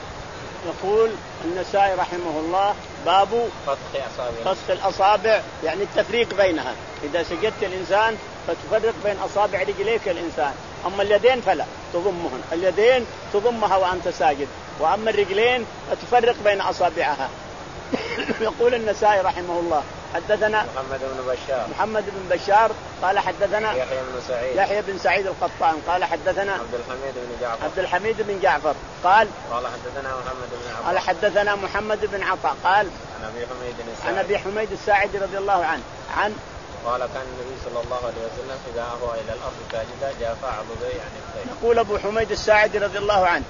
يقول النسائي رحمه الله باب فتح أصابع فصل الأصابع يعني التفريق بينها. إذا سجدت الإنسان فتفرق بين أصابع رجليك الإنسان، أما اليدين فلا تضمهن، اليدين تضمها وأنت ساجد، وأما الرجلين فتفرق بين أصابعها. يقول النسائي رحمه الله حدثنا محمد بن بشار محمد بن بشار قال حدثنا يحيى بن سعيد يحيى بن سعيد القطان قال حدثنا عبد الحميد بن جعفر عبد الحميد بن جعفر قال قال حدثنا محمد بن عطاء قال حدثنا محمد بن عطاء قال عن أبي حميد عن أبي حميد الساعدي رضي الله عنه عن قال كان النبي صلى الله عليه وسلم إذا أهوى إلى الأرض ساجدا جافى عضديه عن إبطيه. يقول أبو حميد الساعدي رضي الله عنه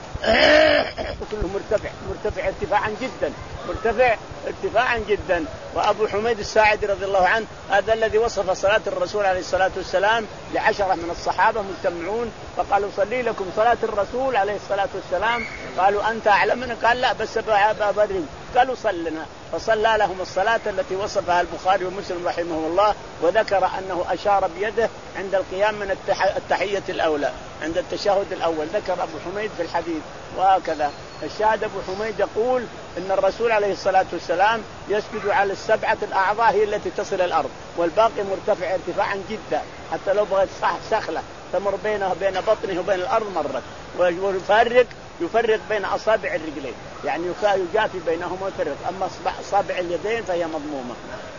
كله مرتفع مرتفع ارتفاعا جدا مرتفع ارتفاعا جدا. وأبو حميد الساعدي رضي الله عنه هذا الذي وصف صلاة الرسول عليه الصلاة والسلام لعشرة من الصحابة مجتمعون فقالوا صلي لكم صلاة الرسول عليه الصلاة والسلام، قالوا أنت أعلمنا، قال لا بس أبا بدر، قالوا صلنا، فصلى لهم الصلاة التي وصفها البخاري ومسلم رحمه الله، وذكر أنه أشار بيده عند القيام من التحية الأولى عند التشهد الأول، ذكر أبو حميد في الحديث. وهكذا الشاهد أبو حميد يقول إن الرسول عليه الصلاة والسلام يسجد على السبعة الأعضاء هي التي تصل الأرض، والباقي مرتفع ارتفاعا جدا حتى لو بغت سخلة تمر بينه وبين بطنه وبين الأرض مرت. ويفرق يفرق بين أصابع الرجلين يعني يجافي بينهما ويفرق، أما أصابع اليدين فهي مضمومة.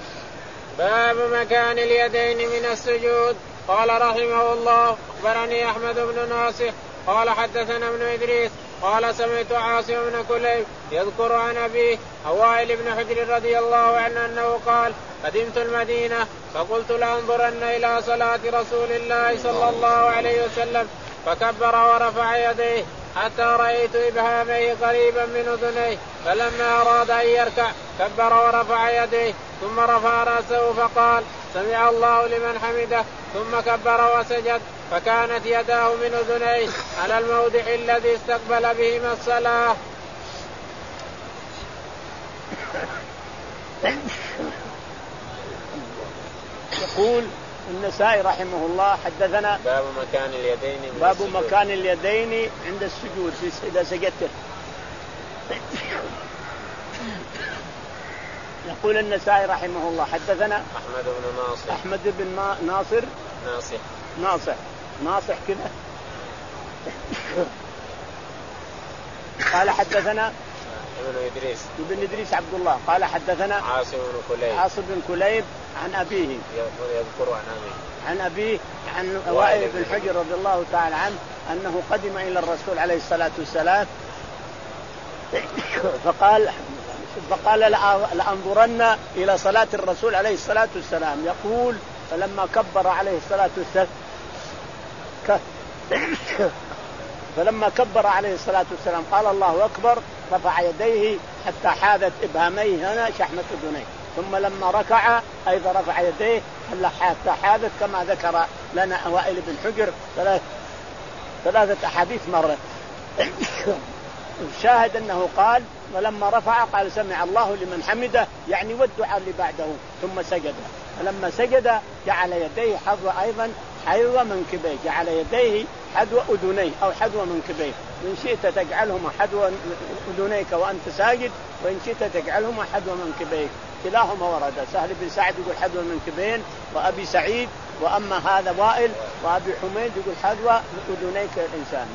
باب مكان اليدين من السجود. قال رحمه الله أخبرني أحمد بن ناصر قال حدثنا ابن إدريس قال سمعت عاصم بن كليب يذكر عن أبيه وائل بن حجر رضي الله عنه أنه قال قدمت المدينة فقلت لأنظرن إلى صلاة رسول الله صلى الله عليه وسلم فكبر ورفع يديه حتى رأيت إبهاميه قريبا من أذنيه، فلما أراد أن يركع كبر ورفع يديه ثم رفع رأسه فقال سمع الله لمن حمده ثم كبر وسجد، فكانت يداه من أذنيه على الموضع الذي استقبل بهما الصلاة. يقول النسائي رحمه الله حدثنا باب مكان اليدين من باب السجود. مكان اليدين عند السجود إذا سجدت. يقول النسائي رحمه الله حدثنا أحمد بن ناصر أحمد بن ما... ناصر ناصح ناصح ناصح كذا قال حدثنا ابن إدريس ابن إدريس عبد الله قال حدثنا عاصم بن كليب عاصم بن كليب عن أبيه يذكر عن أبيه عن أبيه عن وائل بن حجر رضي الله تعالى عنه أنه قدم إلى الرسول عليه الصلاة والسلام فقال فقال لأنظرن إلى صلاة الرسول عليه الصلاة والسلام. يقول فلما كبر عليه الصلاة والسلام فلما كبر عليه الصلاة والسلام قال الله أكبر، رفع يديه حتى حاذت إبهاميه هنا شحمة أذنيه، ثم لما ركع أيضا رفع يديه حتى حاذت كما ذكر لنا وائل بن حجر ثلاث ثلاثة أحاديث مرة. الشاهد أنه قال ولما رفع قال سمع الله لمن حمده، يعني والدعاء اللي بعده، ثم سجد، فلما سجد جعل يديه حذو أيضا حذو منكبيه، جعل يديه حذو أذنيه أو حذو منكبيه، إن شئت تجعلهما حذو أذنيك وأنت ساجد، وإن شئت تجعلهما حذو منكبيك، كلاهما ورد. سهل بن سعد يقول حذو المنكبين وأبي سعيد، وأما هذا وائل وأبي حميد يقول حذو أذنيك الإنسان.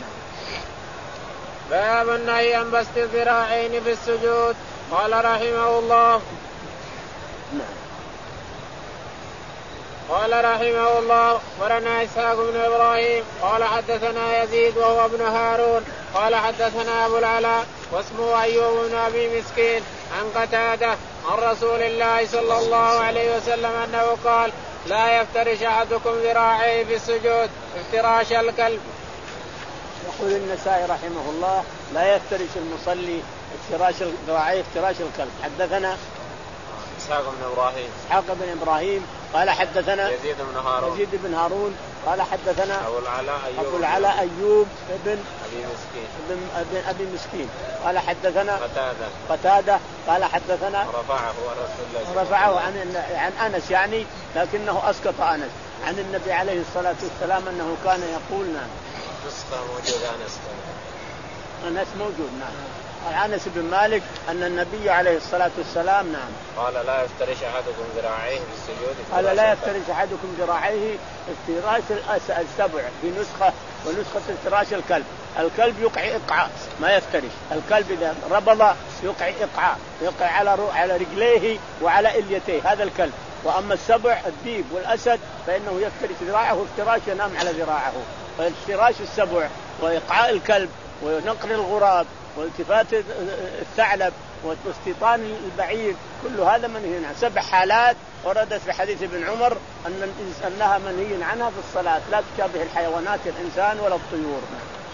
باب النهي عن بسط الذراعين في السجود. قال رحمه الله قال رحمه الله أخبرنا إسحاق بن إبراهيم قال حدثنا يزيد وهو ابن هارون قال حدثنا أبو العلاء واسمه أيوب بن أبي مسكين عن قتادة عن رسول الله صلى الله عليه وسلم أنه قال لا يفترش أحدكم ذراعيه في السجود افتراش الكلب. يقول النسائي رحمه الله لا يفترش المصلي افتراش ذراعيه افتراش الكلب. حدثنا إسحاق بن إبراهيم إسحاق بن إبراهيم قال حدثنا يزيد بن هارون يزيد بن هارون قال حدثنا أبو العلاء أيوب أبو العلاء أيوب بن أبي مسكين بن أبي مسكين قال حدثنا قتادة قتادة قال حدثنا رفعه رسول الله رفعه عن عن أنس يعني لكنه أسقط أنس عن النبي عليه الصلاة والسلام أنه كان يقول نعم نسخة موجود أنس أنس موجود نعم عن أنس بن مالك أن النبي عليه الصلاة والسلام نعم قال لا يفترش أحدكم ذراعيه في السجود قال لا يفترش أحدكم ذراعيه افتراش السبع في نسخة ونسخة افتراش الكلب. الكلب يقع إقعاء ما يفترش. الكلب إذا ربض يقع إقعاء يقع على على رجليه وعلى إليتيه هذا الكلب. وأما السبع الديب والأسد فإنه يفترش ذراعه افتراش ينام على ذراعه. فافتراش السبع وإقعاء الكلب ونقر الغراب والتفات الثعلب واستيطان البعير كل هذا منهي عنه. سبع حالات وردت في حديث ابن عمر أن أنها منهي عنها في الصلاة لا تشابه الحيوانات الإنسان ولا الطيور.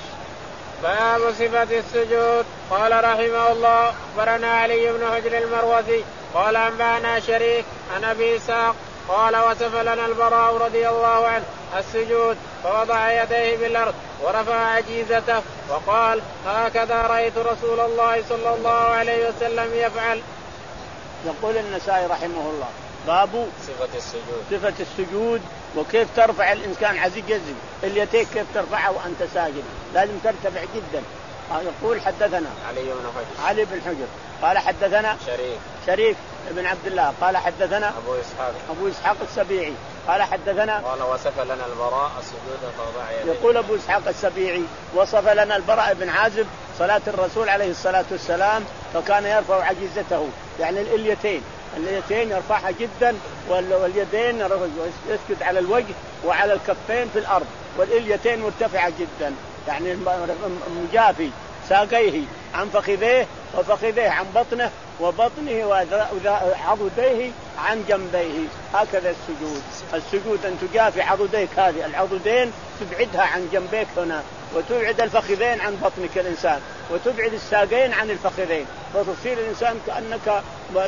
باب صفة السجود. قال رحمه الله أخبرنا علي بن حجر المروزي قال أنبأنا شريك عن أبي إسحاق قال وصف لنا البراء رضي الله عنه السجود فوضع يديه بالأرض ورفع عجيزته وقال هكذا رأيت رسول الله صلى الله عليه وسلم يفعل. يقول النسائي رحمه الله باب صفة السجود صفة السجود وكيف ترفع الإنسان عزيز اليتيك كيف ترفعه وأنت ساجد لازم ترتفع جدا. يقول حدثنا علي بن حجر علي بن حجر قال حدثنا شريك شريك ابن عبد الله قال حدثنا أبو إسحاق أبو إسحاق السبيعي قال حدثنا قال وصف لنا البراء السجود فوضع يديه. يقول أبو إسحاق السبيعي وصف لنا البراء بن عازب صلاة الرسول عليه الصلاة والسلام فكان يرفع عجيزته يعني الإليتين اليدين يرفعها جدا واليدين يسجد على الوجه وعلى الكفين في الأرض والإليتين مرتفعة جدا يعني مجافي ساقيه عن فخذيه وفخذيه عن بطنه وبطنه وعضديه عن جنبيه. هكذا السجود. السجود أن تجافي عضديك هذه العضدين تبعدها عن جنبيك هنا وتبعد الفخذين عن بطنك الإنسان وتبعد الساقين عن الفخذين فتصير الإنسان كأنك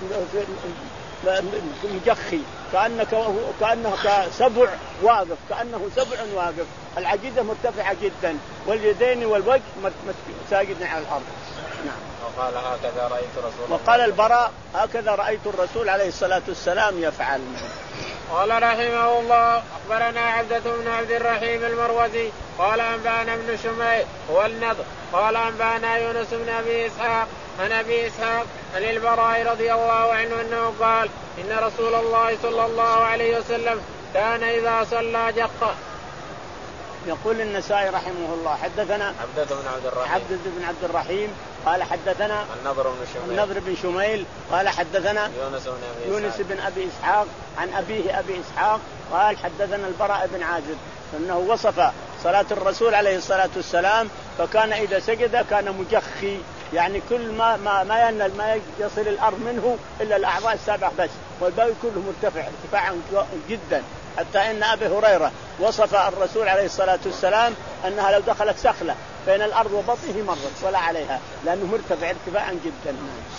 مجخي كأنك كأنه سبع واقف كأنه سبع واقف. العجيزة مرتفعة جدا واليدين والوجه ساجدين على الأرض. نعم. وقال هكذا رأيت رسول وقال البراء هكذا رأيت الرسول عليه الصلاة والسلام يفعل. قال رحمه الله أخبرنا عبدة بن عبد الرحيم المروزي قال أنبأنا ابن شميل هو النضر قال أنبأنا يونس بن أبي إسحاق عن أبي إسحاق عن البراء رضي الله عنه أنه قال إن رسول الله صلى الله عليه وسلم كان إذا صلى جق. يقول النسائي رحمه الله حدثنا عبدة بن عبد الرحيم عبدة بن عبد الرحيم قال حدثنا النضر بن شميل النضر بن شميل قال حدثنا يونس بن أبي يونس بن أبي إسحاق عن أبيه أبي إسحاق قال حدثنا البراء بن عازب أنه وصف صلاة الرسول عليه الصلاة والسلام فكان إذا سجد كان مجخي يعني كل ما ما ما ينال ما يصل الأرض منه إلا الأعضاء السابعة بس والباقي كله مرتفع ارتفاعا جدا حتى إن أبي هريرة وصف الرسول عليه الصلاة والسلام أنها لو دخلت سخلة بين الأرض وبطنه مرت ولا عليها لأنه مرتفع ارتفاعا جدا.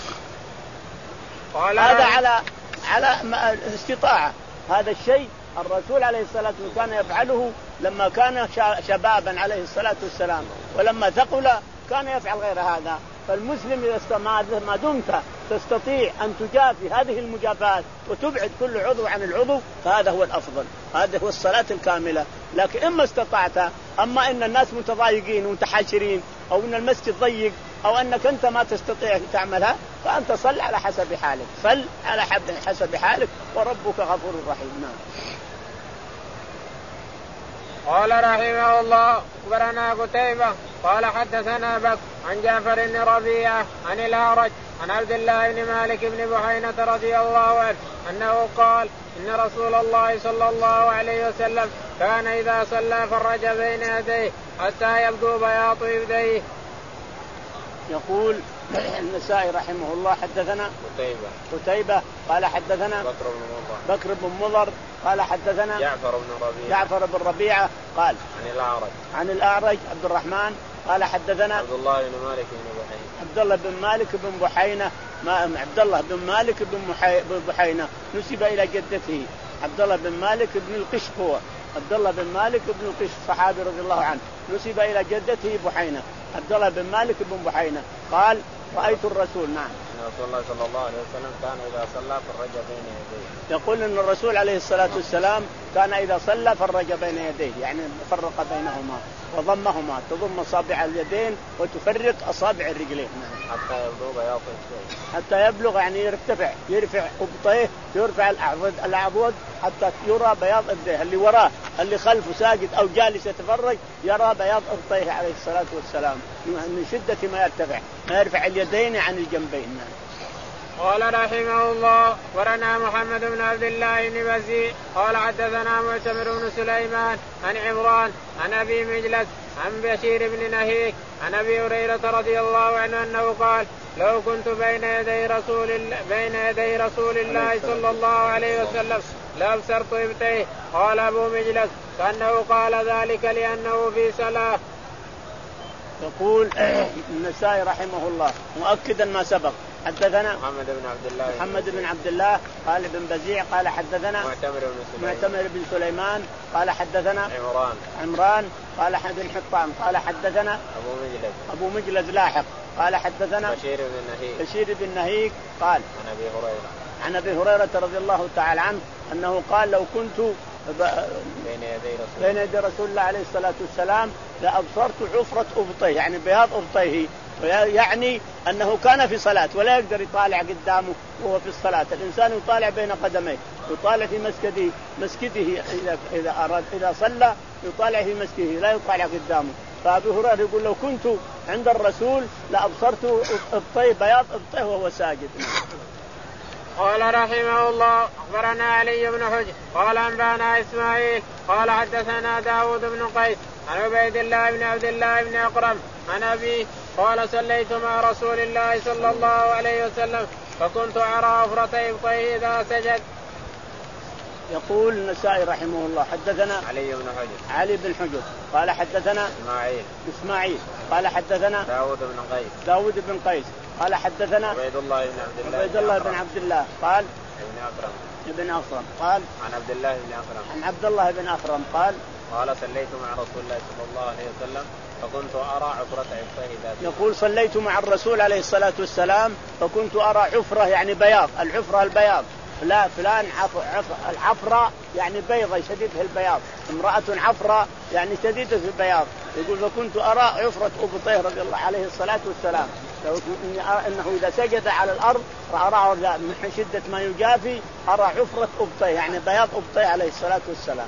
هذا على على الاستطاعة. هذا الشيء الرسول عليه الصلاة والسلام كان يفعله لما كان شبابا عليه الصلاة والسلام ولما ثقل كان يفعل غير هذا. فالمسلم إذا ما دمت تستطيع أن تجافي هذه المجافات وتبعد كل عضو عن العضو فهذا هو الأفضل. هذا هو الصلاة الكاملة. لكن إما استطعت أما إن الناس متضايقين ومتحاشرين أو إن المسجد ضيق أو أنك أنت ما تستطيع تعملها فأنت صل على حسب حالك صل على حسب حالك وربك غفور رحيم. قال رحمه الله أخبرنا قتيبة قال حدثنا بكر عن جعفر بن ربيعة عن الأعرج عن عبد الله بن مالك بن بحينة رضي الله عنه أنه قال إن رسول الله صلى الله عليه وسلم كان إذا صلى فرج بين يديه حتى يبدو بياض يديه. يقول النسائي رحمه الله حدثنا قتيبة قتيبة قال حدثنا بكر بن مضر بكر بن مضر قال حدثنا جعفر بن ربيعة جعفر بن ربيعة قال عن الأعرج عن الأعرج عبد الرحمن قال حدثنا عبد الله بن مالك بن بحينة عبد الله بن مالك بن بحينة ما عبد الله بن مالك بن بحينة نسب إلى جدته عبد الله بن مالك بن القشف هو عبد الله بن مالك بن القشف صحابي رضي الله عنه نسب إلى جدته بحينة عبد الله بن مالك بن بحينة قال رأيت الرسول. نعم إن رسول الله صلى الله عليه وسلم كان إذا صلى فرج بين يديه. يقول إن الرسول عليه الصلاة والسلام كان إذا صلى فرج بين يديه يعني فرق بينهما وضمهما تضم أصابع اليدين وتفرق أصابع الرجلين. نعم. حتى يبلغ بياض يديه حتى يبلغ يعني يرتفع يرفع أبطيه يرفع الأعضد الأعضد حتى يرى بياض يديه اللي وراه اللي خلفه ساجد أو جالس يتفرج يرى بياض أبطيه عليه الصلاة والسلام من شدة ما يرتفع ما يرفع اليدين عن الجنبين. قال رحمه الله ورنا محمد بن عبد الله بن بزيع قال حدثنا معتمر بن سليمان عن عمران عن أبي مجلس عن بشير بن نهيك عن أبي هريرة رضي الله عنه أنه قال لو كنت بين يدي رسول بين يدي رسول الله صلى الله عليه وسلم لأبصرت إبطيه. قال أبو مجلس كأنه قال ذلك لأنه في صلاة. يقول النسائي رحمه الله مؤكدا ما سبق حدثنا محمد بن عبد الله محمد بن عبد الله قال بن بزيع قال حدثنا معتمر بن سليمان معتمر بن سليمان قال حدثنا عمران عمران قال بن حطام قال حدثنا أبو مجلد أبو مجلد لاحق قال حدثنا بشير بن نهيك بشير بن نهيك قال عن أبي هريرة عن أبي هريرة رضي الله تعالى عنه أنه قال لو كنت بين يدي رسول بين يدي رسول الله عليه الصلاة والسلام لأبصرت عفرة أبطيه يعني بياض أبطيه يعني أنه كان في صلاة ولا يقدر يطالع قدامه وهو في الصلاة. الإنسان يطالع بين قدميه يطالع في مسجده مسجده إذا إذا أراد إذا صلى يطالع في مسجده لا يطالع قدامه. فأبي هريرة يقول لو كنت عند الرسول لأبصرت أبطيه بياض أبطيه وهو ساجد. قال رحمه الله أخبرنا علي بن حجر قال أنبانا إسماعيل قال حدثنا داود بن قيس عن عبيد الله بن عبد الله بن أقرم عن أبي قال صليت مع رسول الله صلى الله عليه وسلم فكنت أرى أفرة إبطيه إذا سجد. يقول النسائي رحمه الله حدثنا علي بن حجر علي بن حجر قال حدثنا إسماعيل إسماعيل قال حدثنا داود بن قيس داود بن قيس قال حدثنا عبيد الله بن عبد الله عبيد الله بن عبد الله قال ابن أكرم ابن أخرم قال عن عبد الله بن أكرم عن عبد الله بن أخرم قال قال صليت مع رسول الله صلى الله عليه وسلم فكنت أرى عفرة إبطيه ذات. يقول صليت مع الرسول عليه الصلاة والسلام فكنت أرى عفرة يعني بياض العفرة البياض لا فلان عفر عفر العفرة يعني بيضة شديدة البياض امرأة عفرة يعني شديدة البياض. يقول فكنت أرى عفرة أبطيه رضي الله عليه الصلاة والسلام لو إني أرى إنه إذا سجد على الأرض أرى من شدة ما يجافي أرى عفرة أبطيه يعني بياض أبطيه عليه الصلاة والسلام.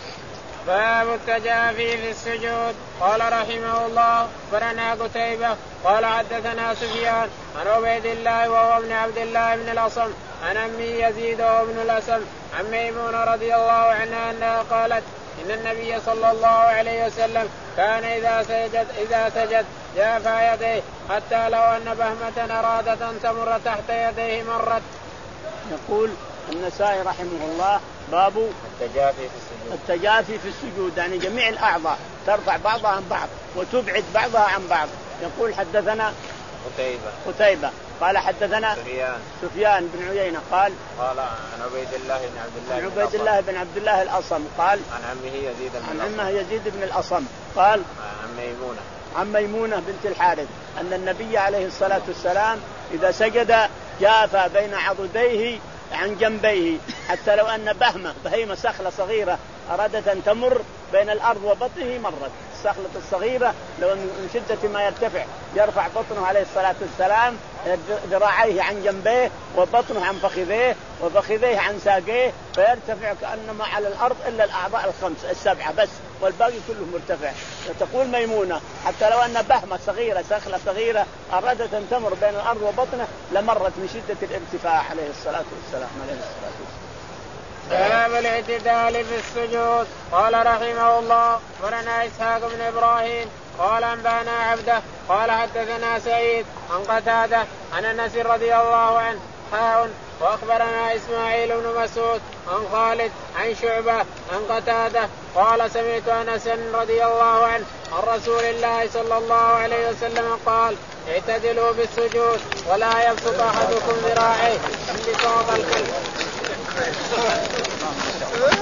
باب التجافي في السجود. قال رحمه الله أخبرنا قتيبة قال حدثنا سفيان عن عبيد الله وهو ابن عبد الله بن الأصم عن أمي يزيد وابن الأسم عن ميمونة رضي الله عنها أنها قالت إن النبي صلى الله عليه وسلم كان إذا سجد إذا سجد جافى يديه حتى لو أن بهمة أرادت أن تمر تحت يديه مرت. يقول النسائي رحمه الله باب التجافي في السجود. التجافي في السجود يعني جميع الأعضاء ترفع بعضها عن بعض وتبعد بعضها عن بعض. يقول حدثنا قتيبة قتيبة قال حدثنا سفيان سفيان بن عيينة قال قال عن عبيد الله بن عبد الله عن عبيد الله بن عبد الله الأصم قال عن عمه يزيد بن عن عمه يزيد بن الأصم قال عن ميمونة عن ميمونة بنت الحارث أن النبي عليه الصلاة والسلام إذا سجد جافى بين عضديه عن جنبيه حتى لو أن بهمة بهيمة سخلة صغيرة أرادت أن تمر بين الأرض وبطنه مرت. السخلة الصغيرة لو من شدة ما يرتفع يرفع بطنه عليه الصلاة والسلام ذراعيه عن جنبيه وبطنه عن فخذيه وفخذيه عن ساقيه فيرتفع كأنما على الأرض إلا الأعضاء الخمس السبعة بس والباقي كله مرتفع. تقول ميمونة حتى لو أن بهمة صغيرة سخلة صغيرة أرادت أن تمر بين الأرض وبطنه لمرت من شدة الارتفاع عليه الصلاة والسلام عليه الصلاة والسلام. باب الاعتدال في السجود. قال رحمه الله ولنا إسحاق بن إبراهيم قال أنبانا عبده قال حدثنا سعيد عن قتادة عن أنس رضي الله عنه حاء وأخبرنا إسماعيل بن مسعود عن خالد عن شعبة عن قتادة قال سمعت أنس رضي الله عنه عن رسول الله صلى الله عليه وسلم قال اعتدلوا بالسجود ولا يبسط أحدكم ذراعيه انبساط الكلب.